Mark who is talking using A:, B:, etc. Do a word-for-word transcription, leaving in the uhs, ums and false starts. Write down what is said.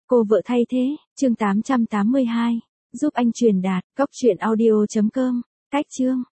A: Cô vợ thay thế, chương tám trăm tám mươi hai. Giúp anh truyền đạt, cóc truyện audio chấm com. Cách chương.